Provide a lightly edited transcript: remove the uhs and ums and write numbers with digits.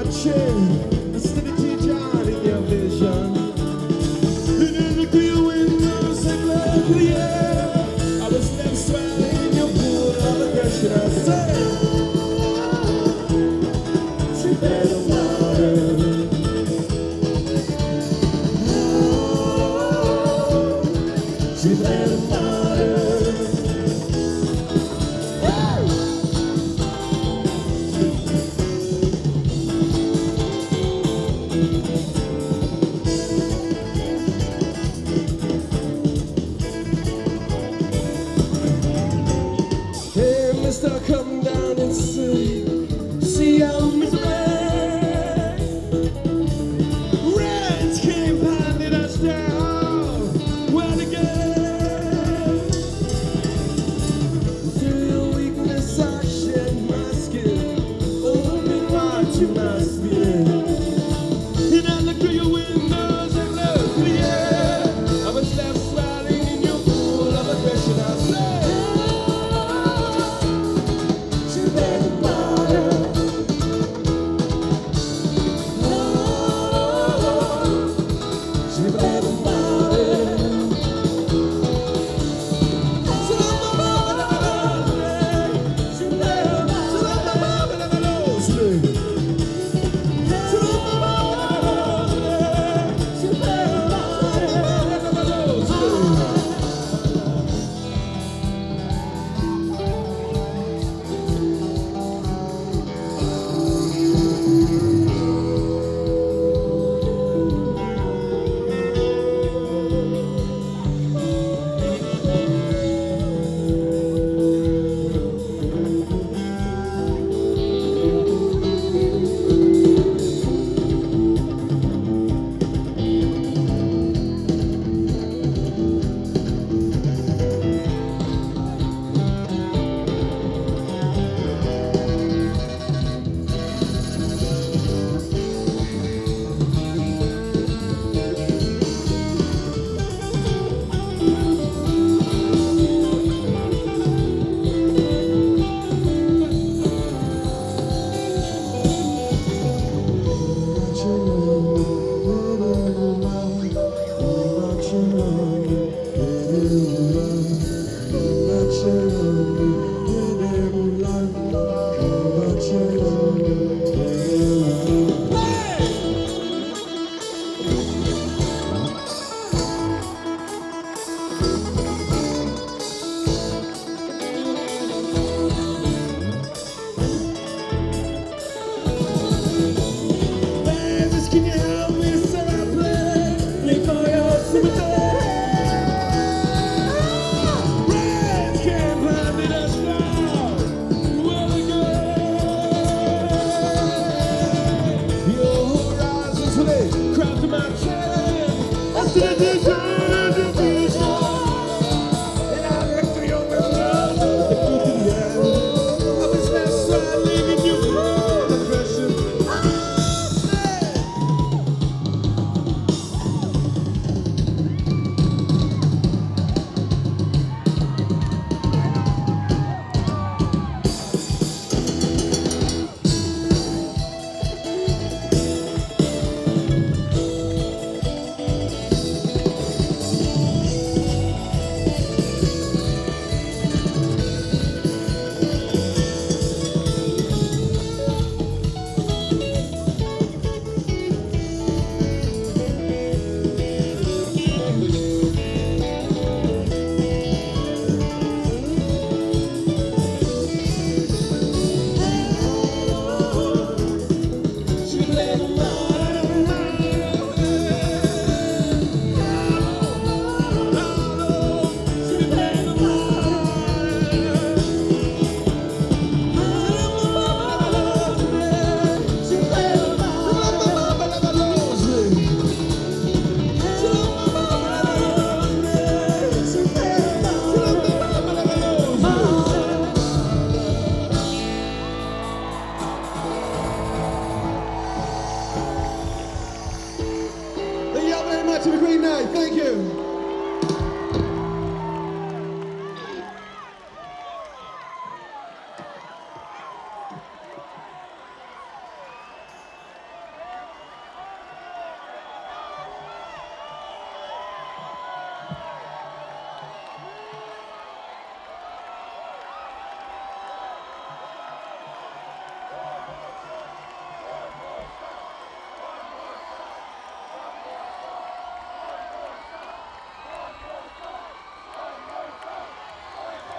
chin, instead of teach out in your vision. And then look through your windows and look through the air. I was left swelling in your pool of aggression. I say, she better water. She better water. Mister, come down and see how Mr. Reds came pounding us down. Well, again, through your weakness, I shed my skin. Open wide to my spirit. And I look through your windows and look through the air. I was left swelling in your pool of aggression. I say, can you help me so I play for your sympathy? Reds can't blind us down. Well, again, your horizons today craft my chain. I said this is the vision, and I look through your windows and look to the end. I was last swallowing in your blood aggression. Thank you all very much. Have a great night. Thank you.